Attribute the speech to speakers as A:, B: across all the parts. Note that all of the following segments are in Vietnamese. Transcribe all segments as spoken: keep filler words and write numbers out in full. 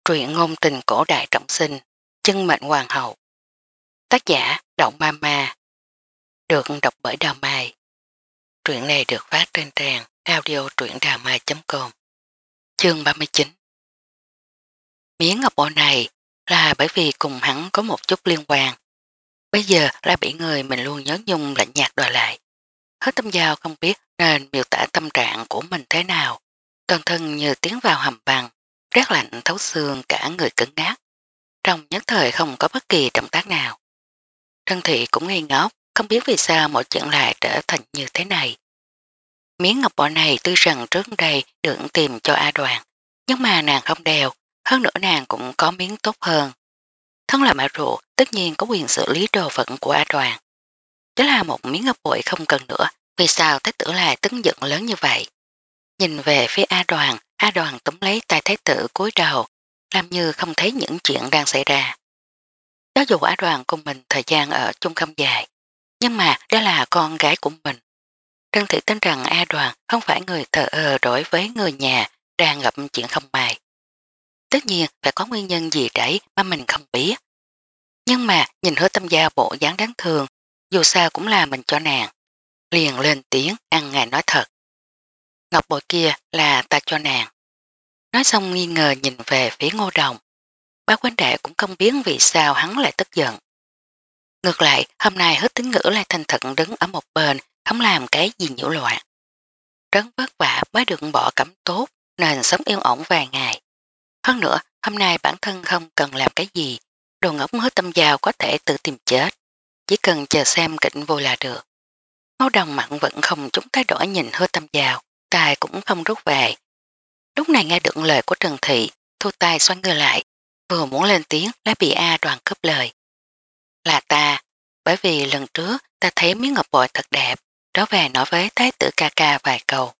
A: Truyện ngôn tình cổ đại trọng sinh, chân mệnh hoàng hậu. Tác giả Động Ma Ma. Được đọc bởi Đào Mai. Truyện này được phát trên trang audio truyệnđàmai chấm com. Chương ba mươi chín. Miếng ngọc bội này là bởi vì cùng hắn có một chút liên quan. Bây giờ lại bị người mình luôn nhớ nhung lạnh nhạt đòi lại. Hết tâm giao không biết nên miêu tả tâm trạng của mình thế nào. Toàn thân như tiến vào hầm băng, rét lạnh thấu xương, cả người cứng ngắc. Trong nhất thời không có bất kỳ động tác nào. Trân Thị cũng ngây ngốc, không biết vì sao mọi chuyện lại trở thành như thế này. Miếng ngọc bội này tuy rằng trước đây được tìm cho A Đoàn, nhưng mà nàng không đeo, hơn nữa nàng cũng có miếng tốt hơn. Thân là mẹ ruột, tất nhiên có quyền xử lý đồ phận của A Đoàn. Đó là một miếng ngọc bội không cần nữa, vì sao thái tử lại tức giận lớn như vậy. Nhìn về phía A Đoàn, A Đoàn túm lấy tay thái tử cúi đầu, làm như không thấy những chuyện đang xảy ra. Cho dù A Đoàn cùng mình thời gian ở chung không dài, nhưng mà đó là con gái của mình. Trân Thị tin rằng A Đoàn không phải người thờ ơ đối với người nhà đang gặp chuyện không may. Tất nhiên phải có nguyên nhân gì đấy mà mình không biết. Nhưng mà nhìn Hứa Tâm Giao bộ dáng đáng thương, dù sao cũng là mình cho nàng. Liền lên tiếng ăn ngài nói thật. Ngọc bội kia là ta cho nàng. Nói xong nghi ngờ nhìn về phía Ngô Đồng. Bác huynh đệ cũng không biết vì sao hắn lại tức giận. Ngược lại, hôm nay Hứa Tín Ngữ lại thành thật đứng ở một bên, không làm cái gì nhiễu loạn. Rất vất vả mới được bỏ cấm tốt, nên sống yên ổn vài ngày. Hơn nữa, hôm nay bản thân không cần làm cái gì, đồ ngốc Hứa Tâm Giao có thể tự tìm chết, chỉ cần chờ xem kịch vui là được. Ngô Đồng mặn vẫn không chúng thay đổi nhìn Hứa Tâm Giao, tay cũng không rút về. Lúc này nghe được lời của Trần Thị, thu tay xoay người lại, vừa muốn lên tiếng lại bị A Đoàn cướp lời. Là ta, bởi vì lần trước ta thấy miếng ngọc bội thật đẹp, trở về nói với thái tử ca ca vài câu.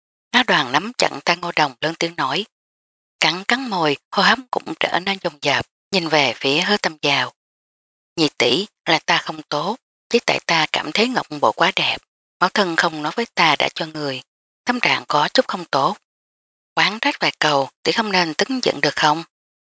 A: A Đoàn nắm chặn tay Ngô Đồng lớn tiếng nói, cắn cắn môi, hô hấp cũng trở nên dồn dập, nhìn về phía Hứa Tâm Giao. Nhị tỷ là ta không tốt, chỉ tại ta cảm thấy ngọc bội quá đẹp, mẫu thân không nói với ta đã cho người, tâm trạng có chút không tốt. Quán trách vài câu thì không nên tức giận được không?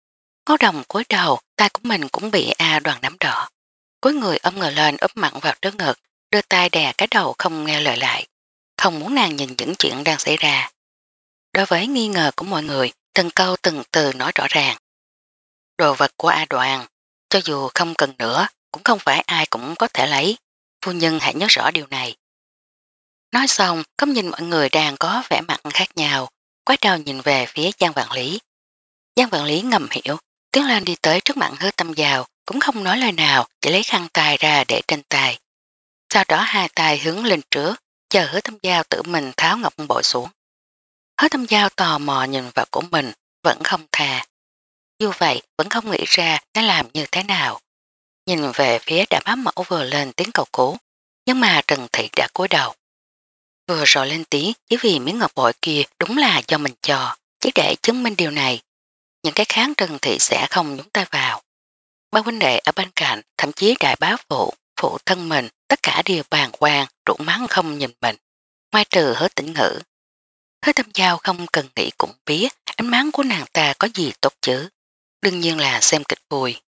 A: Ngô Đồng cúi đầu, tay của mình cũng bị A Đoàn nắm đỏ. Cuối người ôm người lên úp mặn vào trước ngực, đưa tay đè cái đầu không nghe lời lại, không muốn nàng nhìn những chuyện đang xảy ra. Đối với nghi ngờ của mọi người, từng câu từng từ nói rõ ràng. Đồ vật của A Đoàn, cho dù không cần nữa, cũng không phải ai cũng có thể lấy. Phu nhân hãy nhớ rõ điều này. Nói xong, không nhìn mọi người đang có vẻ mặt khác nhau, quay đầu nhìn về phía Giang Vạn Lý. Giang Vạn Lý ngầm hiểu, tiến lên đi tới trước mặt Hứa Tâm Giao, cũng không nói lời nào, chỉ lấy khăn tay ra để trên tay. Sau đó hai tay hướng lên trước, chờ Hứa Tâm Giao tự mình tháo ngọc bội xuống. Hứa Tâm Giao tò mò nhìn vào của mình, vẫn không thà. Dù vậy, vẫn không nghĩ ra nó làm như thế nào. Nhìn về phía đã bám mẫu vừa lên tiếng cầu cứu, nhưng mà Trần Thị đã cúi đầu. Vừa rồi lên tiếng chỉ vì miếng ngọc bội kia đúng là do mình cho, chỉ để chứng minh điều này. Những cái kháng Trần Thị sẽ không nhúng tay vào. Ba huynh đệ ở bên cạnh, thậm chí đại bá phụ, phụ thân mình, tất cả đều bàng hoàng, trụ mắng không nhìn mình. Ngoài trừ Hứa Tĩnh Ngữ. Hứa Tâm Giao không cần nghĩ cũng biết ánh mắt của nàng ta có gì tốt chứ. Đương nhiên là xem kịch vui.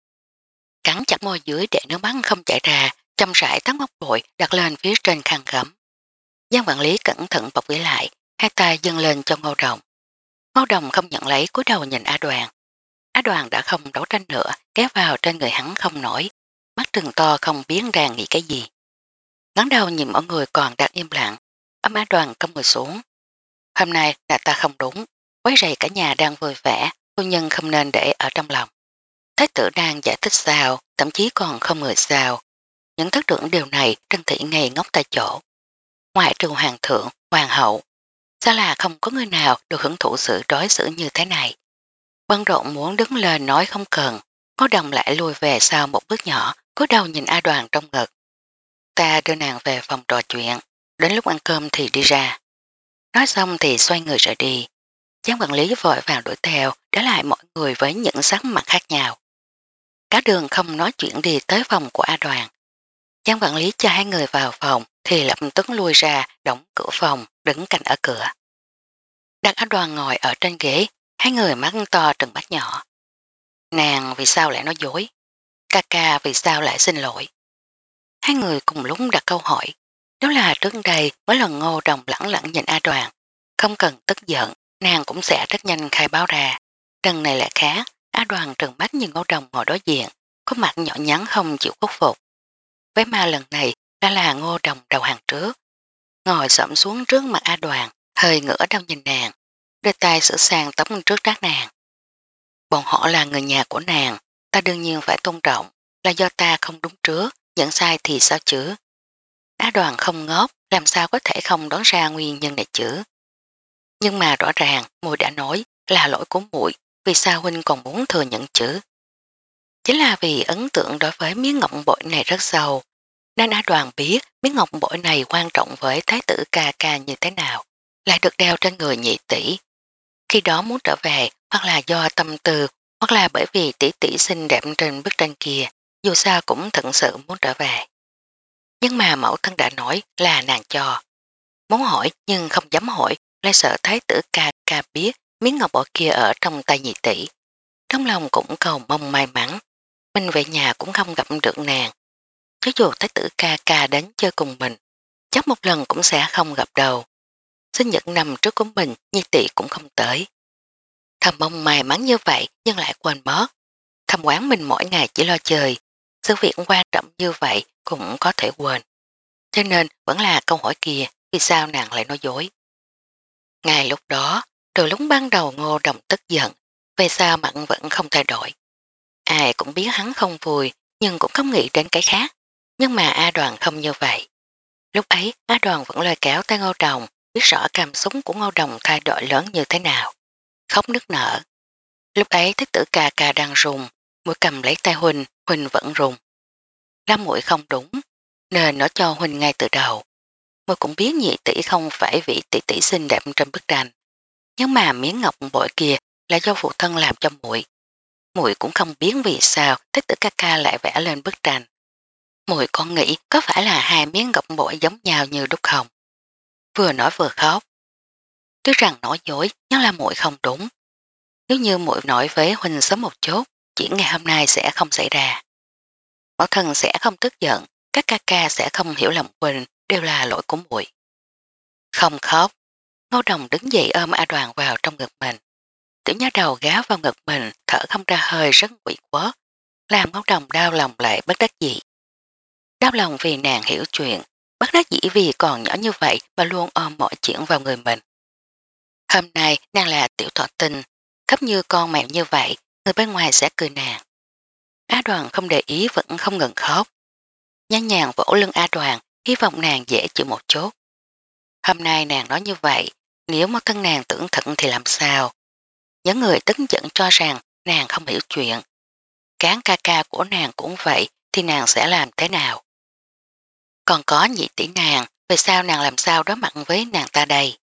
A: Cắn chặt môi dưới để nước mắt không chảy ra, chăm rãi tắt móc bội đặt lên phía trên khăn gấm. Giang Vạn Lý cẩn thận bọc gửi lại, hai tay dâng lên cho Ngô Đồng. Ngô Đồng không nhận lấy, cúi đầu nhìn A Đoàn. A Đoàn đã không đấu tranh nữa, kéo vào trên người hắn không nổi, mắt trừng to không biết đang nghĩ cái gì. Ngắn đầu nhìn mọi người còn đang im lặng, ấm A Đoàn công người xuống. Hôm nay là ta không đúng, quấy rầy cả nhà đang vui vẻ, phu nhân không nên để ở trong lòng. Thái tử đang giải thích sao, thậm chí còn không người sao. Những thất trưởng điều này Trân Thị ngây ngốc tại chỗ. Ngoại trừ hoàng thượng, hoàng hậu, sao là không có người nào được hưởng thụ sự đối xử như thế này. Bân rộn muốn đứng lên nói không cần, Ngô Đồng lại lùi về sau một bước nhỏ, cúi đầu nhìn A Đoàn trong ngực. Ta đưa nàng về phòng trò chuyện, đến lúc ăn cơm thì đi ra. Nói xong thì xoay người rời đi. Giang quản lý vội vàng đuổi theo, để lại mọi người với những sắc mặt khác nhau. Cả đường không nói chuyện đi tới phòng của A Đoàn. Giang quản lý cho hai người vào phòng thì lập tức lui ra, đóng cửa phòng, đứng cạnh ở cửa. Đặt A Đoàn ngồi ở trên ghế, Hai người mắt to trừng mắt nhỏ. Nàng vì sao lại nói dối? Ca ca vì sao lại xin lỗi? Hai người cùng lúc đặt câu hỏi. Nếu là trước đây mỗi lần Ngô Đồng lẳng lặng nhìn A Đoàn, không cần tức giận, nàng cũng sẽ rất nhanh khai báo ra. Lần này lại khác, A Đoàn trừng mắt nhìn Ngô Đồng ngồi đối diện, có mặt nhỏ nhắn không chịu khuất phục. Với ma lần này đã là Ngô Đồng đầu hàng trước, ngồi xổm xuống trước mặt A Đoàn, hơi ngửa đầu nhìn nàng, đưa tay sửa sang tóc trước trát nàng. Bọn họ là người nhà của nàng, ta đương nhiên phải tôn trọng, là do ta không đúng trước, nhận sai thì sao chứ? Á Đoàn không ngốc, làm sao có thể không đoán ra nguyên nhân này chứ? Nhưng mà rõ ràng muội đã nói là lỗi của muội, vì sao huynh còn muốn thừa nhận chứ? Chính là vì ấn tượng đối với miếng ngọc bội này rất sâu, nên Á Đoàn biết miếng ngọc bội này quan trọng với thái tử ca ca như thế nào, lại được đeo trên người nhị tỷ. Khi đó muốn trở về, hoặc là do tâm tư, hoặc là bởi vì tỷ tỷ xinh đẹp trên bức tranh kia, dù sao cũng thật sự muốn trở về. Nhưng mà mẫu thân đã nói là nàng cho. Muốn hỏi nhưng không dám hỏi, lại sợ thái tử ca ca biết miếng ngọc bội kia ở trong tay nhị tỷ. Trong lòng cũng cầu mong may mắn, mình về nhà cũng không gặp được nàng. Chứ dù thái tử ca ca đến chơi cùng mình, chắc một lần cũng sẽ không gặp đâu. Sinh nhật năm trước của mình, nhị tỷ cũng không tới. Thầm mong may mắn như vậy nhưng lại quên mất. Thầm quán mình mỗi ngày chỉ lo chơi, sự việc quan trọng như vậy cũng có thể quên. Cho nên vẫn là câu hỏi kia, vì sao nàng lại nói dối. Ngay lúc đó, từ lúc ban đầu Ngô Đồng tức giận, về sao mặn vẫn không thay đổi. Ai cũng biết hắn không vui, nhưng cũng không nghĩ đến cái khác. Nhưng mà A Đoàn không như vậy. Lúc ấy A Đoàn vẫn lời kéo tay Ngô Đồng, biết rõ cảm xúc của Ngô Đồng thay đổi lớn như thế nào. Khóc nức nở. Lúc ấy thích tử ca ca đang rùng, mũi cầm lấy tay Huỳnh, Huỳnh vẫn rùng. Lá mũi không đúng, nên nó cho Huỳnh ngay từ đầu. Mũi cũng biết nhị tỷ không phải vị tỷ tỷ xinh đẹp trên bức tranh. Nhưng mà miếng ngọc bội kia là do phụ thân làm cho muội. Muội cũng không biết vì sao thích tử ca ca lại vẽ lên bức tranh. Muội còn nghĩ có phải là hai miếng ngọc bội giống nhau như đúc không. Vừa nói vừa khóc. Tuy rằng nói dối nhưng là muội không đúng. Nếu như muội nói với Huỳnh sớm một chút, chuyện ngày hôm nay sẽ không xảy ra. Mẫu thân sẽ không tức giận, các ca ca sẽ không hiểu lầm Huỳnh, đều là lỗi của muội. Không khóc. Ngô Đồng đứng dậy ôm A Đoàn vào trong ngực mình. Tiểu nhá đầu gáo vào ngực mình, thở không ra hơi rất quỷ quất, làm Ngô Đồng đau lòng lại bất đắc dĩ. Đau lòng vì nàng hiểu chuyện, bất đắc dĩ vì còn nhỏ như vậy mà luôn ôm mọi chuyện vào người mình. Hôm nay nàng là tiểu thọ tinh, khắp như con mèo như vậy, người bên ngoài sẽ cười nàng. A Đoàn không để ý vẫn không ngừng khóc. Nhăn nhàng vỗ lưng A Đoàn, hy vọng nàng dễ chịu một chút. Hôm nay nàng nói như vậy, nếu mất thân nàng tưởng thận thì làm sao? Những người tức giận cho rằng nàng không hiểu chuyện. Cán ca ca của nàng cũng vậy thì nàng sẽ làm thế nào? Còn có nhị tỷ nàng, về sao nàng làm sao đối mặt với nàng ta đây?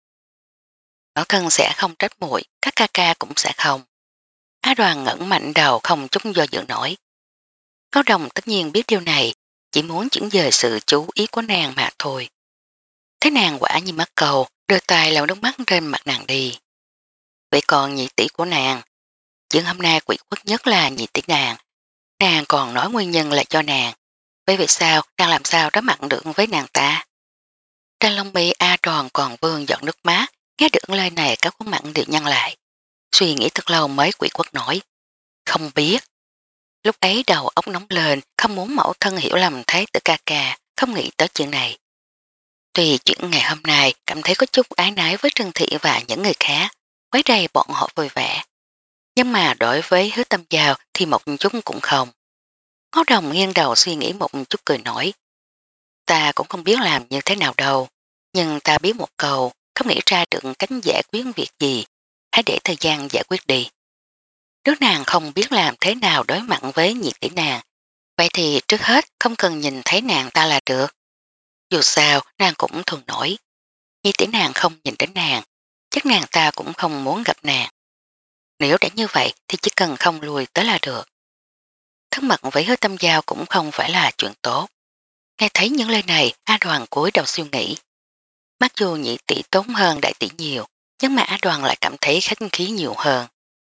A: Ở thân sẽ không trách muội, các ca ca cũng sẽ không. Á Đoàn ngẩng mạnh đầu không chút do dự nổi. Cao Đồng tất nhiên biết điều này, chỉ muốn chuyển dời sự chú ý của nàng mà thôi. Thế nàng quả như mắc cầu, đưa tay lau nước mắt trên mặt nàng đi. Vậy còn nhị tỷ của nàng, chuyện hôm nay quỷ quất nhất là nhị tỷ nàng. Nàng còn nói nguyên nhân là cho nàng. Vậy vì sao nàng làm sao đó mặn được với nàng ta? Trên lông mi A Tròn còn vương giọt nước mắt, nghe được lời này các khuôn mặn đều nhăn lại. Suy nghĩ thật lâu mới quỷ quất nổi. Không biết. Lúc ấy đầu óc nóng lên, không muốn mẫu thân hiểu lầm thấy tử ca ca, không nghĩ tới chuyện này. Tuy chuyện ngày hôm nay cảm thấy có chút ái nái với Trân Thị và những người khác, quấy rầy bọn họ vui vẻ. Nhưng mà đối với Hứa Tâm Giao thì một chút cũng không. Ngô Đồng nghiêng đầu suy nghĩ một chút cười nổi. Ta cũng không biết làm như thế nào đâu, nhưng ta biết một câu, không nghĩ ra được cách giải quyết việc gì, hãy để thời gian giải quyết đi. Nếu nàng không biết làm thế nào đối mặt với nhiệt tỷ nàng, vậy thì trước hết không cần nhìn thấy nàng ta là được. Dù sao nàng cũng thường nổi, nhiệt tỷ nàng không nhìn đến nàng, chắc nàng ta cũng không muốn gặp nàng. Nếu đã như vậy thì chỉ cần không lùi tới là được. Thân mật với Hứa Tâm Giao cũng không phải là chuyện tốt. Nghe thấy những lời này, A Đoàn cúi đầu suy nghĩ. Mặc dù nhị tỷ tốn hơn đại tỷ nhiều, nhưng mà A Đoàn lại cảm thấy khách khí nhiều hơn.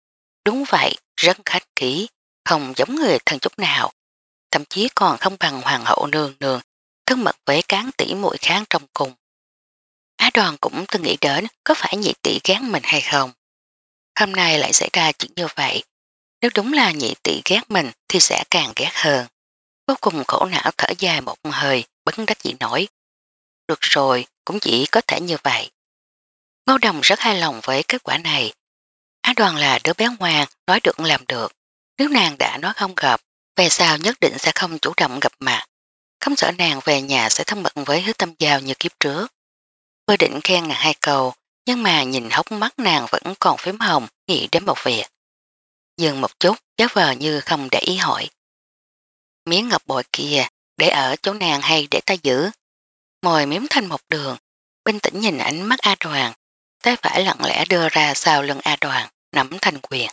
A: Đúng vậy, rất khách khí, không giống người thân chút nào, thậm chí còn không bằng hoàng hậu nương nương, thân mật với cán tỷ muội kháng trong cùng. Á Đoàn cũng từng nghĩ đến có phải nhị tỷ ghét mình hay không. Hôm nay lại xảy ra chuyện như vậy, nếu đúng là nhị tỷ ghét mình thì sẽ càng ghét hơn. Vô cùng khổ não thở dài một hơi, bất đắc dĩ nổi. Được rồi, cũng chỉ có thể như vậy. Ngô Đồng rất hài lòng với kết quả này. Á Đoàn là đứa bé ngoan, nói được làm được. Nếu nàng đã nói không gặp, về sau nhất định sẽ không chủ động gặp mặt. Không sợ nàng về nhà sẽ thân mật với Hứa Tâm Giao như kiếp trước. Vừa định khen nàng hai câu, nhưng mà nhìn hốc mắt nàng vẫn còn phím hồng, nghĩ đến một việc. Dừng một chút, giáo vờ như không để ý hỏi. Miếng ngọc bội kia, để ở chỗ nàng hay để ta giữ? Mồi miếm thành một đường, bình tĩnh nhìn ánh mắt A Đoàn, tay phải lặng lẽ đưa ra sau lưng A Đoàn, nắm thành quyền.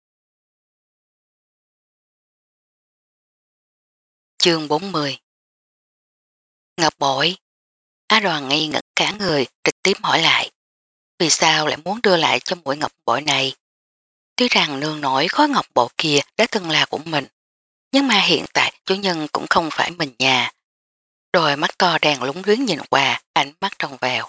A: Chương bốn mươi. Ngọc bội. A Đoàn nghi ngẩn cả người, trực tiếp hỏi lại. Vì sao lại muốn đưa lại cho mũi ngọc bội này? Tuy rằng nương nổi khối ngọc bội kia đã từng là của mình, nhưng mà hiện tại chủ nhân cũng không phải mình nhà. Đôi mắt to đèn lúng luyến nhìn qua, ánh mắt trong vèo.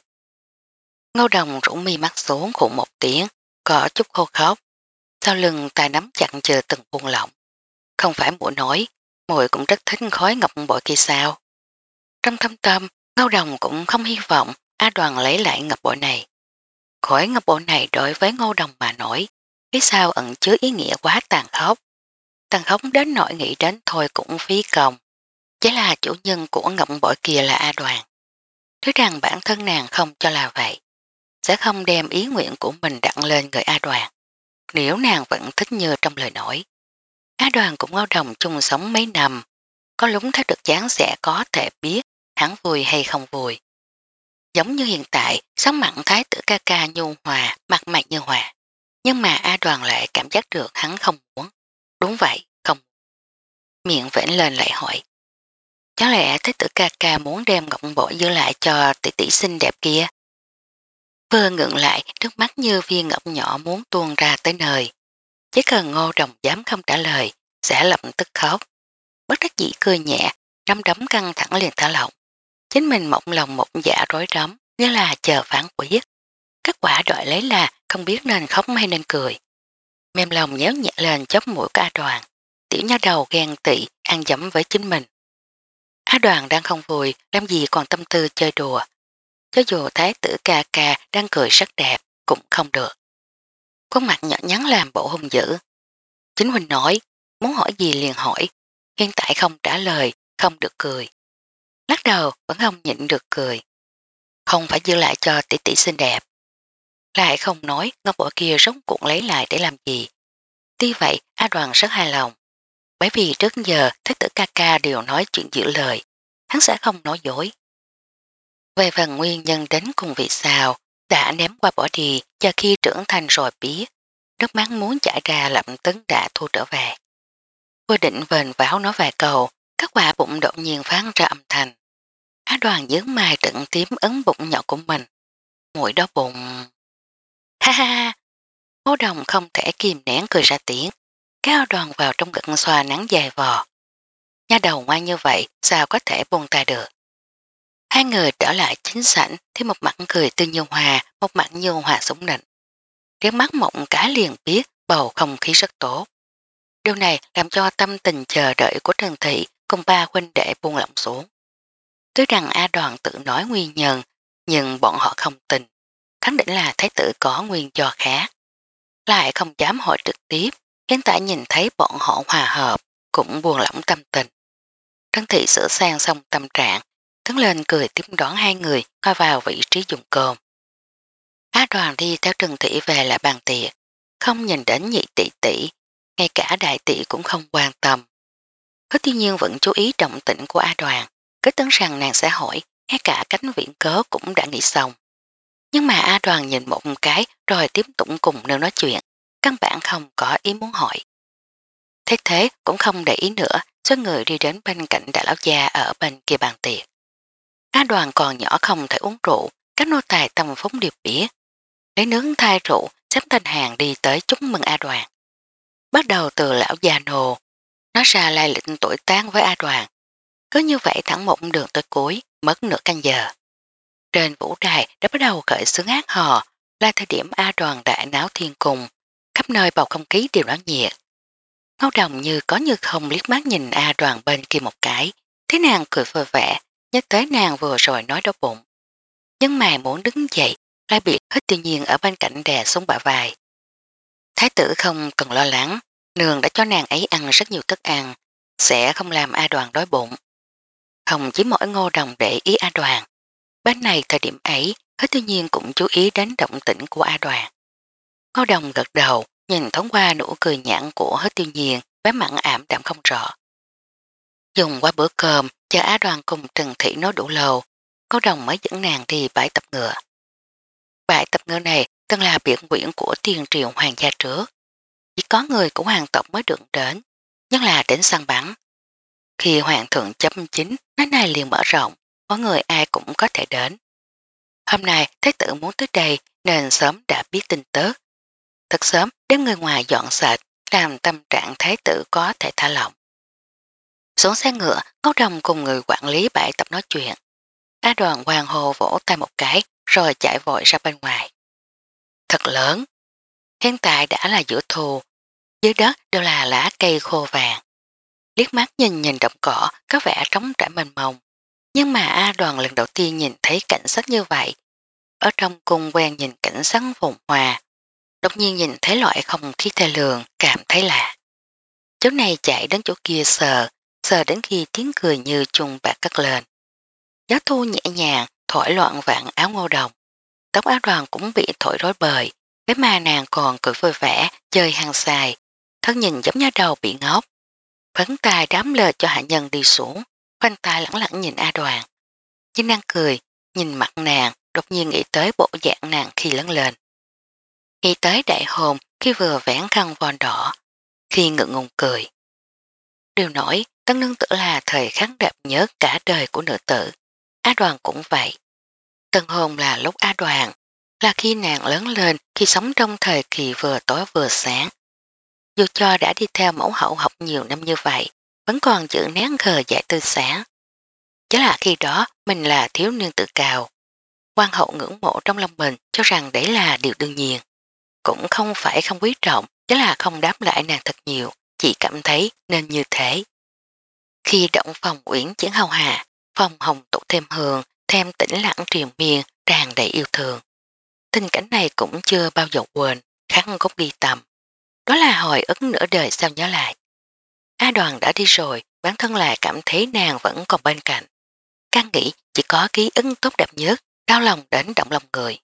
A: Ngô Đồng rủ mi mắt xuống khủng một tiếng, có chút khô khóc. Sau lưng ta nắm chặt chờ từng buông lỏng. Không phải muội nói, muội cũng rất thích khói ngọc bội kia sao. Trong thâm tâm, Ngô Đồng cũng không hy vọng A Đoàn lấy lại ngọc bội này. Khói ngọc bội này đối với Ngô Đồng mà nổi, phía sau ẩn chứa ý nghĩa quá tàn khốc. Tàn khốc đến nỗi nghĩ đến thôi cũng phí công. Chỉ là chủ nhân của ngọc bội kia là A Đoàn. Thứ rằng bản thân nàng không cho là vậy, sẽ không đem ý nguyện của mình đặt lên người A Đoàn. Nếu nàng vẫn thích như trong lời nói. Á Đoàn cũng Ngô Đồng chung sống mấy năm, có lúng thấy được dáng sẽ có thể biết hắn vui hay không vui. Giống như hiện tại, sống mặn thái tử ca ca nhu hòa, mặt mày như hòa. Nhưng mà A Đoàn lại cảm giác được hắn không muốn. Đúng vậy, không. Miệng vểnh lên lại hỏi. Chắc lẽ thái tử ca ca muốn đem ngọc bội giữ lại cho tỷ tỷ xinh đẹp kia. Vừa ngượng lại, nước mắt như viên ngọc nhỏ muốn tuôn ra tới nơi. Chỉ cần Ngô Đồng dám không trả lời, sẽ lập tức khóc. Bất đắc dĩ cười nhẹ, nắm đấm căng thẳng liền thả lỏng. Chính mình mộng lòng một dạ rối rắm, như là chờ phán quyết. Kết quả đợi lấy là không biết nên khóc hay nên cười. Mềm lòng nhéo nhẹ lên chóp mũi của A Đoàn. Tiểu nha đầu ghen tị, ăn dẫm với chính mình. A Đoàn đang không vui, làm gì còn tâm tư chơi đùa. Cho dù thái tử ca ca đang cười rất đẹp, cũng không được. Khuôn mặt nhỏ nhắn làm bộ hung dữ. Chính huynh nói, muốn hỏi gì liền hỏi, hiện tại không trả lời, không được cười. Lắc đầu vẫn không nhịn được cười. Không phải giữ lại cho tỷ tỷ xinh đẹp. Lại không nói ngọc bội kia rống cuộn lấy lại để làm gì. Tuy vậy A Đoàn rất hài lòng. Bởi vì trước giờ thái tử ca ca đều nói chuyện giữ lời, hắn sẽ không nói dối. Về phần nguyên nhân đến cùng vì sao, đã ném qua bỏ đi cho khi trưởng thành rồi biết. Nước mắt muốn chảy ra lập tức đã thu trở về. Vô định vền váo nói vài câu, các quả bụng đột nhiên phán ra âm thanh. Á Đoàn dướng mai trận tím ấn bụng nhỏ của mình. Mũi đó bụng. Ha ha ha. Ngô Đồng không thể kìm nén cười ra tiếng. Kéo Đoàn vào trong ngực xoa nắng dài vò. Nha đầu ngoan như vậy sao có thể buông tay được. Hai người trở lại chính sảnh thì một mặt cười tươi như hòa, một mặt như hòa súng nịnh. Cái mắt mộng cá liền biết bầu không khí rất tốt. Điều này làm cho tâm tình chờ đợi của Trần Thị cùng ba huynh đệ buông lỏng xuống. Tuy rằng A Đoàn tự nói nguyên nhân, nhưng bọn họ không tin. Khẳng định là thái tử có nguyên do khác. Lại không dám hỏi trực tiếp, hiện tại nhìn thấy bọn họ hòa hợp, cũng buồn lỏng tâm tình. Trân Thị sửa sang xong tâm trạng, đứng lên cười tiếp đón hai người coi vào vị trí dùng cơm. A Đoàn đi theo Trần Thị về lại bàn tiệc, không nhìn đến nhị tỷ tỷ, ngay cả đại tỷ cũng không quan tâm. Hứa Thiên Nhiên vẫn chú ý động tĩnh của A Đoàn, cứ tưởng rằng nàng sẽ hỏi, ngay cả cánh viễn cớ cũng đã nghĩ xong. Nhưng mà A Đoàn nhìn một cái rồi tiếp tục cùng nêu nói chuyện, căn bản không có ý muốn hỏi. Thế thế cũng không để ý nữa, số người đi đến bên cạnh đại lão gia ở bên kia bàn tiệc. A Đoàn còn nhỏ không thể uống rượu, các nô tài tâm phóng điệp biết. Lấy nướng thai rượu xếp thành hàng đi tới chúc mừng A Đoàn. bắt đầu từ lão già nồ, nói ra lai lịch tuổi tác với A Đoàn. Cứ như vậy thẳng một đường tới cuối, mất nửa canh giờ. Trên vũ đài đã bắt đầu khởi xướng hát hò, là thời điểm A Đoàn đại náo thiên cung, khắp nơi bầu không khí đều náo nhiệt. Ngô Đồng như có như không liếc mắt nhìn A Đoàn bên kia một cái, thấy nàng cười vui vẻ, nhớ tới nàng vừa rồi nói đau bụng. Nhưng mà muốn đứng dậy, lại bị hết tự nhiên ở bên cạnh đè xuống bả vai. Thái tử không cần lo lắng, nương đã cho nàng ấy ăn rất nhiều thức ăn, sẽ không làm A Đoàn đói bụng. Không chỉ mỗi Ngô Đồng để ý A Đoàn, bên này thời điểm ấy, hết tự nhiên cũng chú ý đến động tĩnh của A Đoàn. Ngô Đồng gật đầu, nhìn thoáng qua nụ cười nhãn của hết tiêu nhiên, bé mặn ảm đạm không rõ. Dùng qua bữa cơm, chờ Á Đoàn cùng Trần Thị nói đủ lâu, Ngô Đồng mới dẫn nàng đi bãi tập ngựa. Bãi tập ngựa này từng là biển quyển của tiền triều hoàng gia trước. Chỉ có người của hoàng tộc mới được đến, nhất là đến săn bắn. Khi hoàng thượng chấm chính, nói này liền mở rộng, có người ai cũng có thể đến. Hôm nay Thái tử muốn tới đây nên sớm đã biết tin tức. Thật sớm đem người ngoài dọn sạch, làm tâm trạng Thái tử có thể thả lỏng. Xuống xe ngựa, Ngô Đồng cùng người quản lý bãi tập nói chuyện. A Đoàn hoàng hồ vỗ tay một cái rồi chạy vội ra bên ngoài. Thật lớn. Hiện tại đã là giữa thu, dưới đất đều là lá cây khô vàng. Liếc mắt nhìn nhìn động cỏ có vẻ trống trải mênh mông. Nhưng mà A Đoàn lần đầu tiên nhìn thấy cảnh sắc như vậy. Ở trong cung quen nhìn cảnh sắc phồn hoa, đột nhiên nhìn thấy loại không khí thê lường, cảm thấy lạ. Chỗ này chạy đến chỗ kia sờ, sờ đến khi tiếng cười như chuông bạc cất lên. Gió thu nhẹ nhàng, thổi loạn vạn áo Ngô Đồng. Tóc áo Đoàn cũng bị thổi rối bời, thế mà nàng còn cười vui vẻ, chơi hăng xài, thân nhìn giống như đầu bị ngốc. Phấn tay đám lời cho hạ nhân đi xuống, khoanh tay lẳng lặng nhìn A Đoàn. Nhưng nàng cười, nhìn mặt nàng, đột nhiên nghĩ tới bộ dạng nàng khi lớn lên. Nghĩ tới đại hôn khi vừa vén khăn voan đỏ, khi ngượng ngùng cười. Điều nổi, tân nương tử là thời khắc đẹp nhất cả đời của nữ tử. A Đoàn cũng vậy. Tân hôn là lúc A Đoàn, là khi nàng lớn lên, khi sống trong thời kỳ vừa tối vừa sáng. Dù cho đã đi theo mẫu hậu học nhiều năm như vậy, vẫn còn giữ nén khờ dại tươi sáng. Chứ là khi đó mình là thiếu niên tự cao. Quan hậu ngưỡng mộ trong lòng mình cho rằng đấy là điều đương nhiên. Cũng không phải không quý trọng, chứ là không đáp lại nàng thật nhiều, chỉ cảm thấy nên như thế. Khi động phòng uyển chuyển hầu hạ, phòng hồng tụ thêm hương, thêm tĩnh lặng triền miên, tràn đầy yêu thương. Tình cảnh này cũng chưa bao giờ quên, khắc gốc ghi tầm. Đó là hồi ức nửa đời sau nhớ lại. A Đoàn đã đi rồi, bản thân lại cảm thấy nàng vẫn còn bên cạnh. Càng nghĩ chỉ có ký ức tốt đẹp nhất, đau lòng đến động lòng người.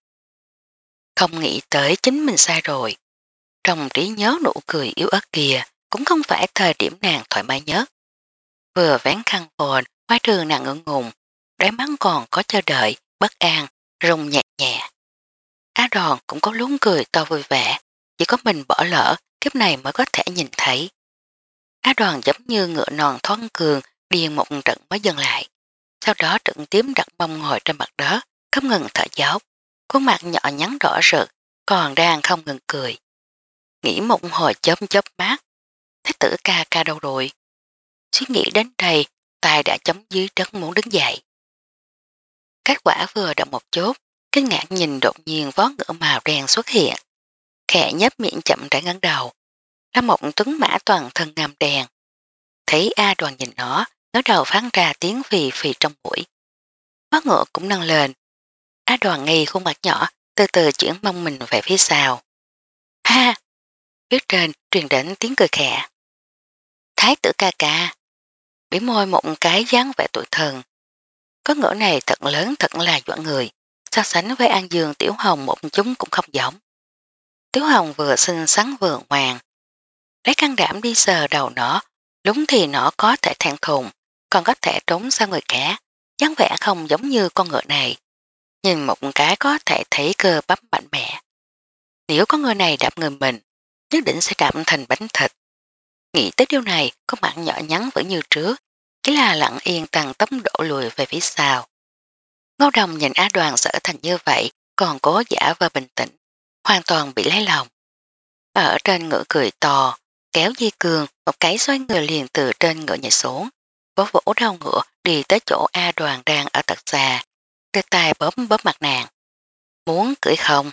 A: Không nghĩ tới chính mình sai rồi. Trong trí nhớ nụ cười yếu ớt kia, cũng không phải thời điểm nàng thoải mái nhất. Vừa vén khăn vồn, ngoài trường nàng ngưỡng ngùng, đáy mắt còn có chờ đợi, bất an, rung nhẹ nhẹ. Á Đòn cũng có lún cười to vui vẻ, chỉ có mình bỏ lỡ, kiếp này mới có thể nhìn thấy. Á Đoàn giống như ngựa nòn thoáng cường, điền một trận mới dừng lại. Sau đó trận tím đặt mông ngồi trên mặt đất, không ngừng thở dốc, khuôn mặt nhỏ nhắn đỏ rực, còn đang không ngừng cười. Nghĩ một hồi chớp chớp mát, Thái tử ca ca đâu rồi? Suy nghĩ đến đây, tay đã chống dưới đất muốn đứng dậy. Kết quả vừa động một chút, kinh ngạc nhìn đột nhiên vó ngựa màu đen xuất hiện. Khẽ nhấp miệng chậm rãi ngấn đầu, là một tuấn mã toàn thân ngàm đèn. Thấy A Đoàn nhìn nó, nó đầu phát ra tiếng phì phì trong mũi. Vó ngựa cũng nâng lên. A Đoàn nghi khuôn mặt nhỏ, từ từ chuyển mông mình về phía sau. Ha! Phía trên truyền đến tiếng cười khẽ. Thái tử ca ca. Bỉ môi một cái dáng vẻ tuổi thần. Có ngựa này thật lớn thật là doãn người, so sánh với An Dương Tiểu Hồng một chúng cũng không giống. Tiểu Hồng vừa xinh xắn vừa ngoan, lấy can đảm đi sờ đầu nó, đúng thì nó có thể thẹn thùng, còn có thể trốn sang người khác, dáng vẻ không giống như con ngựa này. Nhìn một cái có thể thấy cơ bắp mạnh mẽ. Nếu có người này đạp người mình, nhất định sẽ đạp thành bánh thịt. Nghĩ tới điều này, có mặt nhỏ nhắn vẫn như trước, chỉ là lặng yên tăng tốc độ lùi về phía sau. Ngô Đồng nhìn Á Đoàn sở thành như vậy, còn cố giả và bình tĩnh, hoàn toàn bị lấy lòng. Ở trên ngựa cười to, kéo dây cương, một cái xoay người liền từ trên ngựa nhảy xuống, vỗ vỗ đầu ngựa đi tới chỗ A Đoàn đang ở tật xa, đưa tay bóp bóp mặt nàng. Muốn cưỡi không?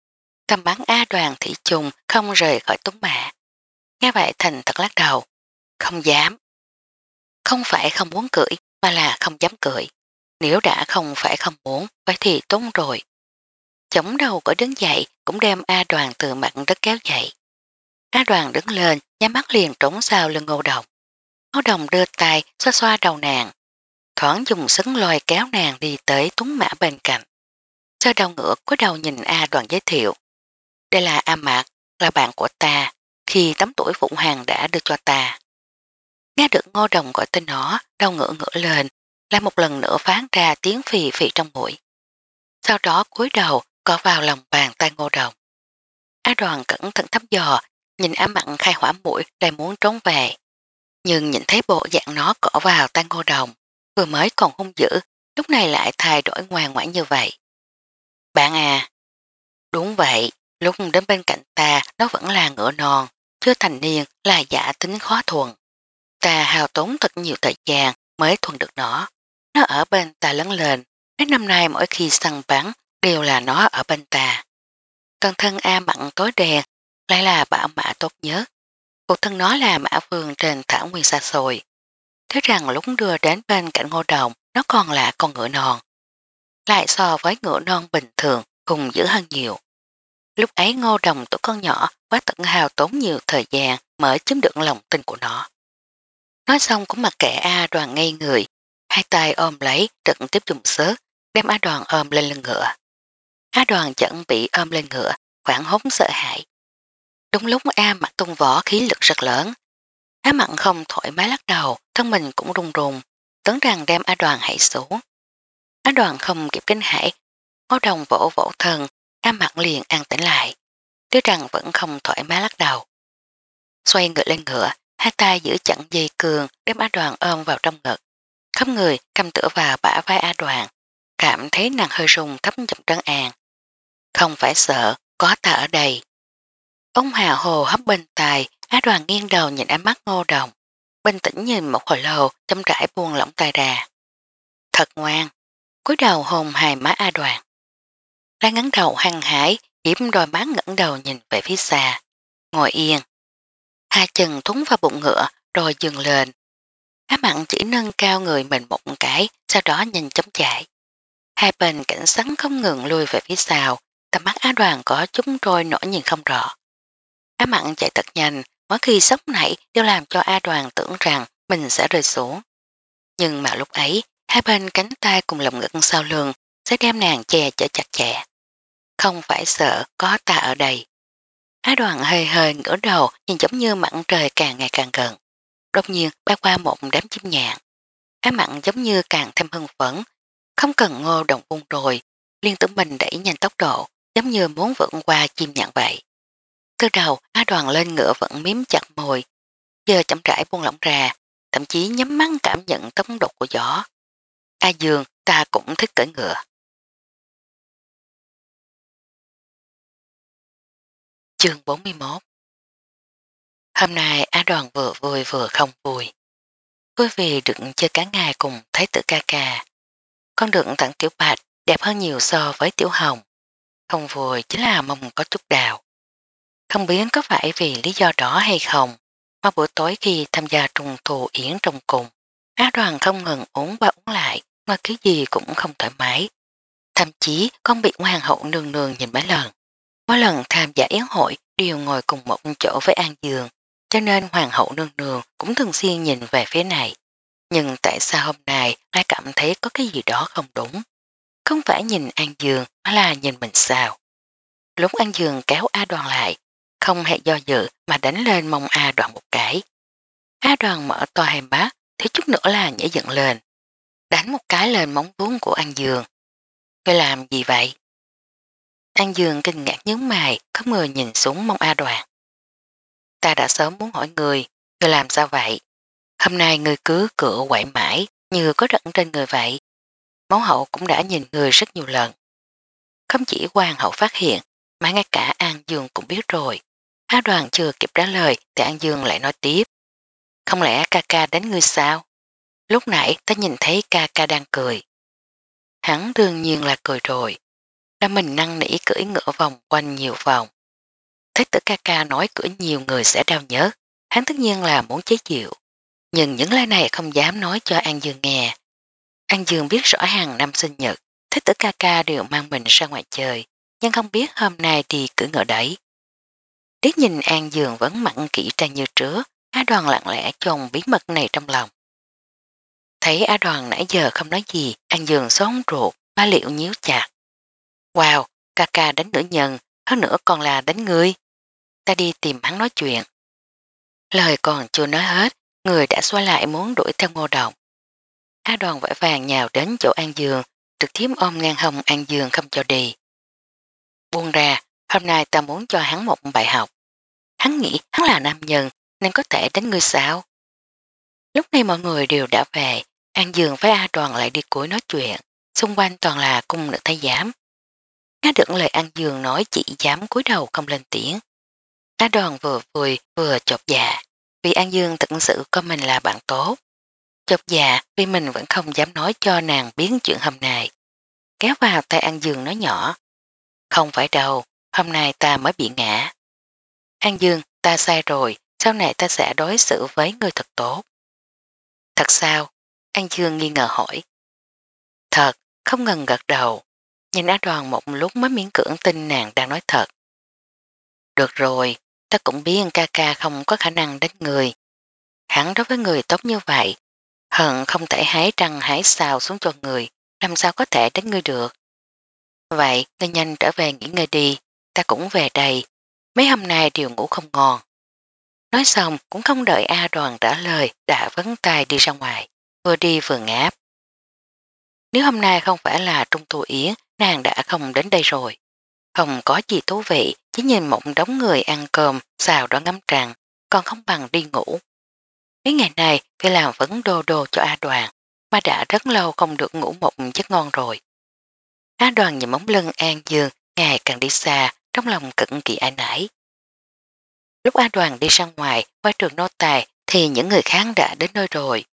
A: Cầm bắn A Đoàn thủy chung không rời khỏi tuấn mã. Nghe vậy Thành thật lắc đầu. Không dám. Không phải không muốn cưỡi, mà là không dám cưỡi. Nếu đã không phải không muốn, vậy thì tốt rồi. Chống đầu có đứng dậy cũng đem A Đoàn từ mặt đất kéo dậy. A Đoàn đứng lên, nhắm mắt liền trốn sau lưng Ngô Đồng. Ngô Đồng đưa tay xoa xoa đầu nàng, thoáng dùng sấn lôi kéo nàng đi tới tuấn mã bên cạnh. Sau đầu ngựa có đầu nhìn A Đoàn giới thiệu. Đây là A Mạc, là bạn của ta, khi tám tuổi Phụng Hoàng đã đưa cho ta. Nghe được Ngô Đồng gọi tên nó, đầu ngựa ngựa lên, lại một lần nữa phán ra tiếng phì phì trong mũi. Sau đó cúi đầu cọ vào lòng bàn tay Ngô Đồng. Á Đoàn cẩn thận thăm dò, nhìn A Mặn khai hỏa mũi lại muốn trốn về. Nhưng nhìn thấy bộ dạng nó cọ vào tay Ngô Đồng, vừa mới còn hung dữ, lúc này lại thay đổi ngoan ngoãn như vậy. Bạn à, đúng vậy, lúc đến bên cạnh ta nó vẫn là ngựa non, chưa thành niên là giả tính khó thuần. Ta hao tốn thật nhiều thời gian mới thuần được nó. Nó ở bên ta lớn lên, mấy năm nay mỗi khi săn bắn đều là nó ở bên ta. Toàn thân A Mặn tối đen lại là bảo mã tốt nhất. Cuộc thân nó là mã vương trên thảo nguyên xa xôi. Thế rằng lúc đưa đến bên cạnh Ngô Đồng nó còn là con ngựa non. Lại so với ngựa non bình thường cùng dữ hơn nhiều. Lúc ấy Ngô Đồng tuổi con nhỏ quá tận hào tốn nhiều thời gian mới chiếm được lòng tin của nó. Nói xong cũng mặc kệ A Đoàn ngây người, hai tay ôm lấy trực tiếp dùng sớt, đem A Đoàn ôm lên lưng ngựa. A Đoàn chẳng bị ôm lên ngựa, quảng hốt sợ hãi. Đúng lúc A Mặt tung võ khí lực rất lớn. Á Mặn không thoải mái lắc đầu, thân mình cũng rung rung, tấn rằng đem A Đoàn hãy xuống. Á Đoàn không kịp kinh hãi, Ngô Đồng vỗ vỗ thân, A Mặn liền an tĩnh lại, tuy rằng vẫn không thoải mái lắc đầu. Xoay ngựa lên ngựa, hai tay giữ chặn dây cương đem A Đoàn ôm vào trong ngực. Khắp người cầm tựa vào bả vai A Đoàn, cảm thấy nàng hơi rung thấp giọng trấn an. Không phải sợ, có ta ở đây. Ông Hà Hồ hấp bên tài, Á Đoàn nghiêng đầu nhìn ánh mắt Ngô Đồng, bình tĩnh nhìn một hồi lâu, chăm rãi buông lỏng tay ra. Thật ngoan, cúi đầu hôn hai má A Đoàn. Lá ngắn đầu hăng hải, hiểm đôi má ngẩng đầu nhìn về phía xa. Ngồi yên. Hai chân thúng vào bụng ngựa, rồi dừng lên. Á Mặn chỉ nâng cao người mình một cái, sau đó nhanh chóng chạy. Hai bên cảnh sắn không ngừng lui về phía sau, tầm mắt Á Đoàn có chúng trôi nổi nhìn không rõ. Á Mặn chạy thật nhanh, mỗi khi sốc nảy đều làm cho A Đoàn tưởng rằng mình sẽ rơi xuống. Nhưng mà lúc ấy, hai bên cánh tay cùng lồng ngực sau lưng sẽ đem nàng che chở chặt chẽ. Không phải sợ, có ta ở đây. Á Đoàn hơi hơi ngửa đầu nhìn giống như mặn trời càng ngày càng gần. Đột nhiên bay qua một đám chim nhạn. Á Mặn giống như càng thêm hưng phấn, không cần Ngô Đồng vung rồi, liên tử mình đẩy nhanh tốc độ, giống như muốn vượt qua chim nhạn vậy. Từ đầu Á Đoàn lên ngựa vẫn miếm chặt môi, giờ chậm rãi buông lỏng ra, thậm chí nhắm mắt cảm nhận tốc độ của gió. A Dương, ta cũng thích cưỡi ngựa. Chương bốn mươi mốt. Hôm nay Á Đoàn vừa vui vừa không vui. Vui vì được chơi cả ngày cùng Thái tử ca ca. Con được tặng Tiểu Bạch đẹp hơn nhiều so với Tiểu Hồng. Không vui chính là mong có chút đào. Không biết có phải vì lý do đó hay không, mà buổi tối khi tham gia trùng thu yến trong cùng, Á Đoàn không ngừng uống qua uống lại, mà cái gì cũng không thoải mái. Thậm chí con bị hoàng hậu nương nương nhìn mấy lần. Mỗi lần tham gia yến hội đều ngồi cùng một chỗ với An Dương, cho nên hoàng hậu nương nương cũng thường xuyên nhìn về phía này. Nhưng tại sao hôm nay lại cảm thấy có cái gì đó không đúng? Không phải nhìn An Dương mà là nhìn mình sao? Lúc An Dương kéo A Đoàn lại, không hề do dự mà đánh lên mông A Đoàn một cái. A Đoàn mở to hai mắt, thiếu chút nữa là nhảy dựng lên. Đánh một cái lên móng vuông của An Dương. Ngươi làm gì vậy? An Dương kinh ngạc nhướng mày, không người nhìn xuống mông A Đoàn. Ta đã sớm muốn hỏi người, ngươi làm sao vậy? Hôm nay ngươi cứ cửa quậy mãi, như có rận trên người vậy. Máu hậu cũng đã nhìn người rất nhiều lần. Không chỉ hoàng hậu phát hiện, mà ngay cả An Dương cũng biết rồi. Á Đoàn chưa kịp trả lời thì An Dương lại nói tiếp. Không lẽ ca ca đánh ngươi sao? Lúc nãy ta nhìn thấy ca ca đang cười. Hắn đương nhiên là cười rồi. Đã mình năn nỉ cưỡi ngựa vòng quanh nhiều vòng. Thấy tử ca ca nói cưỡi nhiều người sẽ đau nhớ. Hắn tất nhiên là muốn chế chịu. Nhưng những lời này không dám nói cho An Dương nghe. An Dương biết rõ hàng năm sinh nhật, thế tử ca ca đều mang mình ra ngoài chơi, nhưng không biết hôm nay thì cưỡi ngựa đấy. Điếc nhìn An Dương vẫn mặn kỹ trang như trước, Á Đoàn lặng lẽ chôn bí mật này trong lòng. Thấy Á Đoàn nãy giờ không nói gì, An Dương xón ruột, má liệu nhíu chặt. Wow, ca ca đánh nữ nhân, hơn nữa còn là đánh ngươi. Ta đi tìm hắn nói chuyện. Lời còn chưa nói hết, người đã xoay lại muốn đuổi theo Ngô Đồng. Á Đoàn vội vàng nhào đến chỗ An Dương, trực tiếp ôm ngang hông An Dương không cho đi. Buông ra, hôm nay ta muốn cho hắn một bài học. Hắn nghĩ hắn là nam nhân nên có thể đánh ngươi sao. Lúc này mọi người đều đã về, An Dương với A Đoàn lại đi cuối nói chuyện, xung quanh toàn là cung nữ thái giám. Nghe được lời An Dương nói chỉ dám cúi đầu không lên tiếng. A Đoàn vừa vui vừa chột dạ, vì An Dương thật sự coi mình là bạn tốt. Chột dạ vì mình vẫn không dám nói cho nàng biến chuyện hôm nay. Kéo vào tay An Dương nói nhỏ. Không phải đâu, hôm nay ta mới bị ngã. An Dương, ta sai rồi, sau này ta sẽ đối xử với người thật tốt. Thật sao? An Dương nghi ngờ hỏi. Thật, không ngần gật đầu. Nhìn Á Đoàn một lúc mới miễn cưỡng tin nàng đang nói thật. Được rồi, ta cũng biết ca ca không có khả năng đánh người. Hắn đối với người tốt như vậy, hận không thể hái trăng hái sao xuống cho người, làm sao có thể đánh người được. Vậy, ngươi nhanh trở về nghỉ ngơi đi, ta cũng về đây, mấy hôm nay đều ngủ không ngon. Nói xong cũng không đợi A Đoàn trả lời đã vấn tay đi ra ngoài, vừa đi vừa ngáp. Nếu hôm nay không phải là Trung Thu Yến, nàng đã không đến đây rồi. Không có gì thú vị, chỉ nhìn một đống người ăn cơm, xào đó ngắm trăng, còn không bằng đi ngủ. Mấy ngày này phải làm vấn đô đô cho A Đoàn, mà đã rất lâu không được ngủ một giấc ngon rồi. A Đoàn nhìn móng lưng An Dương, ngày càng đi xa, trong lòng cực kỳ ái nãi. Lúc A Đoàn đi ra ngoài, qua trường nô tài, thì những người khác đã đến nơi rồi.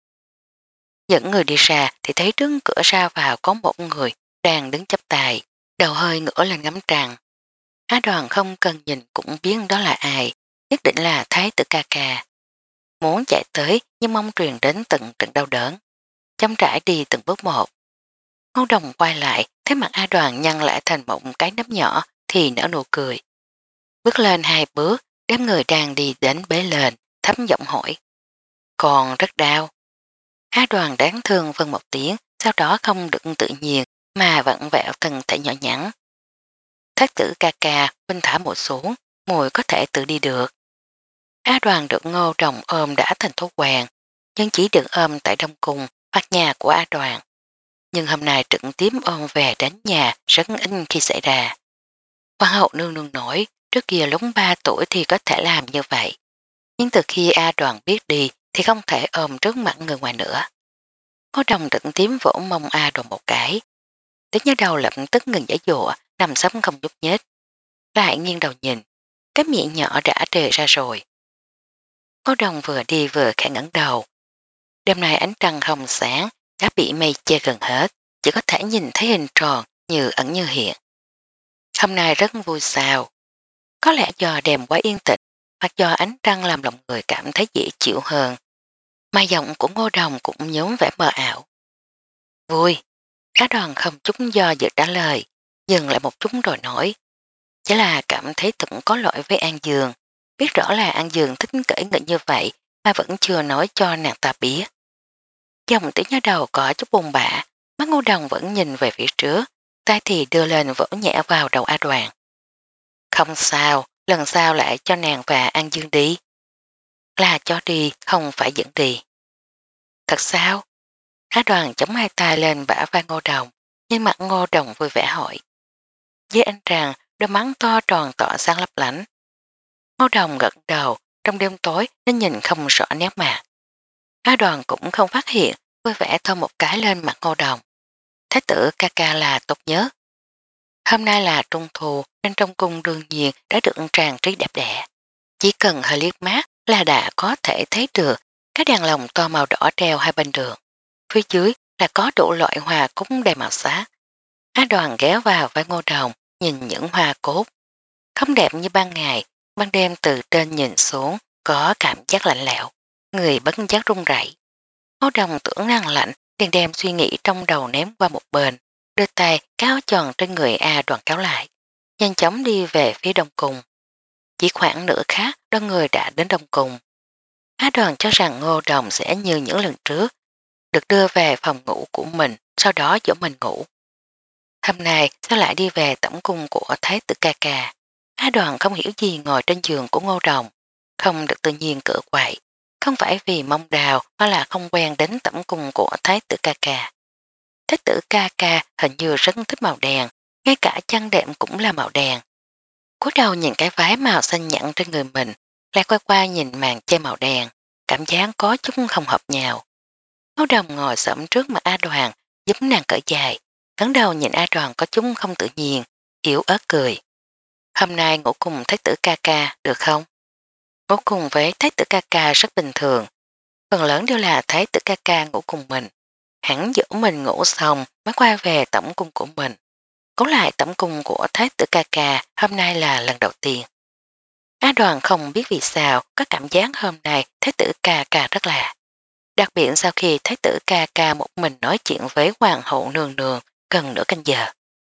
A: Dẫn người đi ra thì thấy trước cửa ra vào có một người đang đứng chắp tay, đầu hơi ngửa lên ngắm trăng. Á Đoàn không cần nhìn cũng biết đó là ai, nhất định là Thái tử ca ca. Muốn chạy tới nhưng mong truyền đến từng trận đau đớn. Chăm trải đi từng bước một. Ngô Đồng quay lại, thấy mặt A Đoàn nhăn lại thành một cái nắp nhỏ thì nở nụ cười. Bước lên hai bước, đám người đang đi đến bế lên, thấp giọng hỏi. Còn rất đau. A Đoàn đáng thương vân một tiếng, sau đó không được tự nhiên mà vặn vẹo thân thể nhỏ nhắn. Thái tử ca ca, huynh thả mùi xuống, mùi có thể tự đi được. A Đoàn được Ngô Đồng ôm đã thành thói quen, nhưng chỉ được ôm tại Đông Cung hoặc nhà của A Đoàn. Nhưng hôm nay trực tiếp ôm về đến nhà rất ít khi xảy ra. Hoàng hậu nương nương nổi, trước kia lúc ba tuổi thì có thể làm như vậy. Nhưng từ khi A Đoàn biết đi thì không thể ôm trước mặt người ngoài nữa. Ngô Đồng trực tiếp vỗ mông A Đoàn một cái. Tiếng nhớ đầu lập tức ngừng giải dụa, nằm sắp không nhúc nhích. Lại nghiêng đầu nhìn, cái miệng nhỏ đã trề ra rồi. Ngô Đồng vừa đi vừa khẽ ngẩng đầu. Đêm nay ánh trăng không sáng, đã bị mây che gần hết, chỉ có thể nhìn thấy hình tròn như ẩn như hiện. Hôm nay rất vui sao. Có lẽ do đêm quá yên tĩnh, hoặc do ánh trăng làm lòng người cảm thấy dễ chịu hơn. Mà giọng của Ngô Đồng cũng nhốn vẻ mờ ảo. Vui. Á Đoàn không chút do dự trả lời, dừng lại một chút rồi nói. Chỉ là cảm thấy thật có lỗi với An Dương, biết rõ là An Dương thích cởi nghịch như vậy mà vẫn chưa nói cho nàng ta biết. Dòng tiếng nhớ đầu có chút buồn bã, mắt Ngô Đồng vẫn nhìn về phía trước, tay thì đưa lên vỗ nhẹ vào đầu A Đoàn. Không sao, lần sau lại cho nàng và An Dương đi. Là cho đi, không phải dẫn đi. Thật sao? Á Đoàn chống hai tay lên bả vai Ngô Đồng, nhưng mặt Ngô Đồng vui vẻ hỏi. Với anh rằng, đôi mắt to tròn tỏ sáng lấp lánh. Ngô Đồng gật đầu, trong đêm tối nên nhìn không rõ nét mặt. Á Đoàn cũng không phát hiện, vui vẻ thâu một cái lên mặt Ngô Đồng. Thái tử ca ca là tốt nhớ. Hôm nay là trung thu nên trong cung đương nhiên đã được trang trí đẹp đẽ. Chỉ cần hơi liếc mắt là đã có thể thấy được cái đèn lồng to màu đỏ treo hai bên đường. Phía dưới là có đủ loại hoa cúng đầy màu sắc. Á Đoàn ghé vào vai Ngô Đồng nhìn những hoa cốt. Không đẹp như ban ngày, ban đêm từ trên nhìn xuống có cảm giác lạnh lẽo. Người bất giác run rẩy. Ngô Đồng tưởng năng lạnh liền đem suy nghĩ trong đầu ném qua một bên, đưa tay cáo tròn trên người A Đoàn cáo lại, nhanh chóng đi về phía đông cung. Chỉ khoảng nửa khác đoàn người đã đến đông cung. Á Đoàn cho rằng Ngô Đồng sẽ như những lần trước, được đưa về phòng ngủ của mình, sau đó dỗ mình ngủ. Hôm nay sao lại đi về tổng cung của Thái tử ca ca. Á Đoàn không hiểu gì ngồi trên giường của Ngô Đồng, không được tự nhiên cựa quậy, không phải vì mong đào mà là không quen đến tổng cung của Thái tử ca ca. Thái tử ca ca hình như rất thích màu đen, ngay cả chăn đệm cũng là màu đen. Cúi đầu nhìn cái váy màu xanh nhẵn trên người mình, lại quay qua nhìn màn che màu đen, cảm giác có chút không hợp nhau. Ngô Đồng ngồi xổm trước mặt A Đoàn, giúp nàng cởi dài, ngẩng đầu nhìn A Đoàn có chút không tự nhiên, yếu ớt cười. Hôm nay ngủ cùng Thái tử ca ca được không? Ngủ cùng với Thái tử ca ca rất bình thường, phần lớn đều là Thái tử ca ca ngủ cùng mình. Hẳn dỗ mình ngủ xong mới quay về tổng cung của mình. Cũng lại tổng cung của Thái tử ca ca hôm nay là lần đầu tiên. Á Đoàn không biết vì sao có cảm giác hôm nay Thái tử ca ca rất lạ. Đặc biệt sau khi Thái tử ca ca một mình nói chuyện với hoàng hậu nương nương gần nửa canh giờ.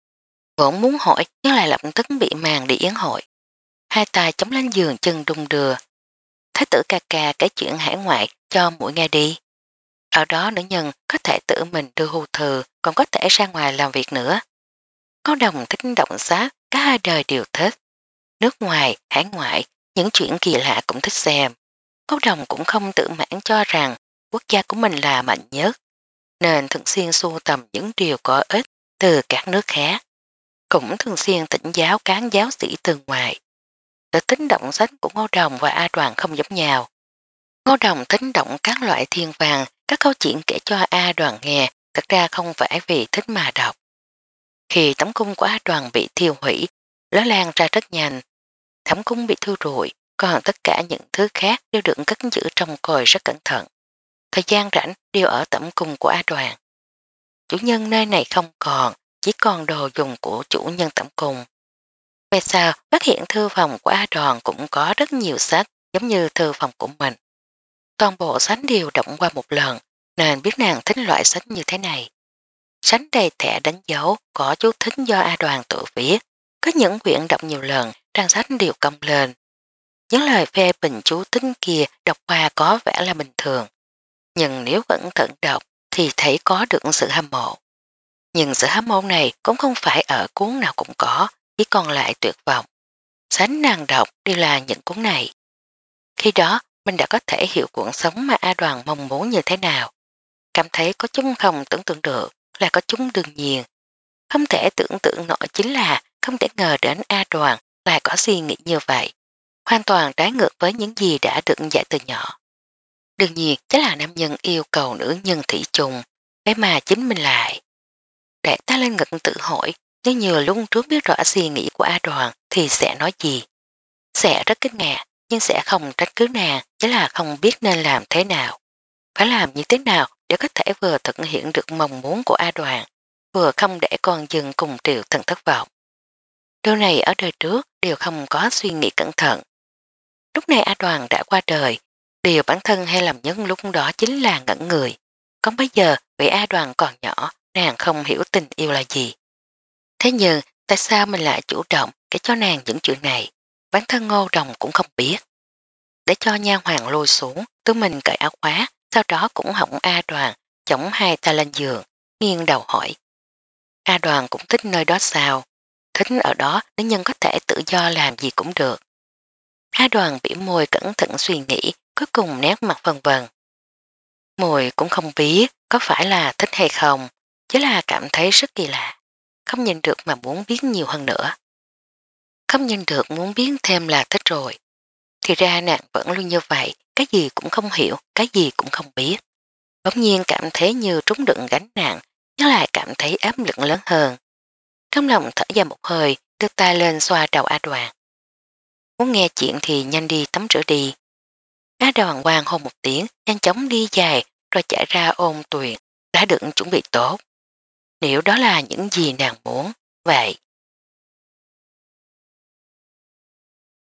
A: Vốn muốn hỏi nhưng lại lập tức bị màn đi yến hội. Hai tay chống lên giường chân đung đưa. Thái tử ca ca kể chuyện hải ngoại cho mỗi nghe đi. Ở đó nữ nhân có thể tự mình đưa hưu thư, còn có thể ra ngoài làm việc nữa. Có Đồng thích động sát, cả hai đời đều thích. Nước ngoài, hải ngoại, những chuyện kỳ lạ cũng thích xem. Có Đồng cũng không tự mãn cho rằng quốc gia của mình là mạnh nhất, nên thường xuyên sưu tầm những điều có ích từ các nước khác. Cũng thường xuyên thỉnh giáo cán giáo sĩ từ ngoài. Để tính động sách của Ngô Đồng và A Đoàn không giống nhau. Ngô Đồng tính động các loại thiên vàng, các câu chuyện kể cho A Đoàn nghe, thật ra không phải vì thích mà đọc. Khi tấm cung của A Đoàn bị thiêu hủy, ló lan ra rất nhanh. Thẩm cung bị thiêu rụi, còn tất cả những thứ khác đều được cất giữ trong còi rất cẩn thận. Thời gian rảnh đều ở tẩm cung của A Đoàn. Chủ nhân nơi này không còn, chỉ còn đồ dùng của chủ nhân tẩm cung. Về sau, phát hiện thư phòng của A Đoàn cũng có rất nhiều sách giống như thư phòng của mình. Toàn bộ sách đều động qua một lần, nên biết nàng thích loại sách như thế này. Sách đầy thẻ đánh dấu, có chú thích do A Đoàn tự viết, có những quyển đọc nhiều lần, trang sách đều cong lên. Những lời phê bình chú tính kia đọc qua có vẻ là bình thường, nhưng nếu vẫn thận đọc thì thấy có được sự hâm mộ. Nhưng sự hâm mộ này cũng không phải ở cuốn nào cũng có, chỉ còn lại tuyệt vọng. Sánh nàng đọc đều là những cuốn này. Khi đó mình đã có thể hiểu cuộc sống mà A Đoàn mong muốn như thế nào. Cảm thấy có chúng không tưởng tượng được là có chúng đương nhiên. Không thể tưởng tượng nổi chính là không thể ngờ đến A Đoàn lại có suy nghĩ như vậy. Hoàn toàn trái ngược với những gì đã được dạy từ nhỏ. Đương nhiên chính là nam nhân yêu cầu nữ nhân thủy chung, để mà chính mình lại. Để ta lên ngực tự hỏi, nếu như lúc trước biết rõ suy nghĩ của A Đoàn thì sẽ nói gì? Sẽ rất kinh ngạc, nhưng sẽ không trách cứ nàng, chỉ là không biết nên làm thế nào. Phải làm như thế nào để có thể vừa thực hiện được mong muốn của A Đoàn, vừa không để con dừng cùng Triệu Thần thất vọng. Điều này ở đời trước đều không có suy nghĩ cẩn thận. Lúc này A Đoàn đã qua đời, điều bản thân hay làm nhân lúc đó chính là ngẩn người. Còn bây giờ vì A Đoàn còn nhỏ, nàng không hiểu tình yêu là gì. Thế nhưng tại sao mình lại chủ động kể cho nàng những chuyện này? Bản thân Ngô Đồng cũng không biết. Để cho nha hoàng lôi xuống, tụi mình cởi áo khóa, sau đó cũng hỏng A Đoàn, chống hai ta lên giường, nghiêng đầu hỏi. A Đoàn cũng thích nơi đó sao? Thích ở đó nếu nhân có thể tự do làm gì cũng được. A Đoàn bỉa môi cẩn thận suy nghĩ, cuối cùng nét mặt vần vần. Mùi cũng không biết có phải là thích hay không, chỉ là cảm thấy rất kỳ lạ. Không nhìn được mà muốn biết nhiều hơn nữa. Không nhìn được muốn biết thêm là thích rồi. Thì ra nàng vẫn luôn như vậy, cái gì cũng không hiểu, cái gì cũng không biết. Bỗng nhiên cảm thấy như trúng đựng gánh nặng, nhưng lại cảm thấy áp lực lớn hơn. Trong lòng thở ra một hơi, đưa tay lên xoa đầu A Đoàn. muốn nghe chuyện thì nhanh đi tắm rửa đi. Á Đoàn Quang hôn một tiếng, nhanh chóng đi dài rồi chạy ra ôm Tuyền, đã được chuẩn bị tốt. Nếu đó là những gì nàng muốn, vậy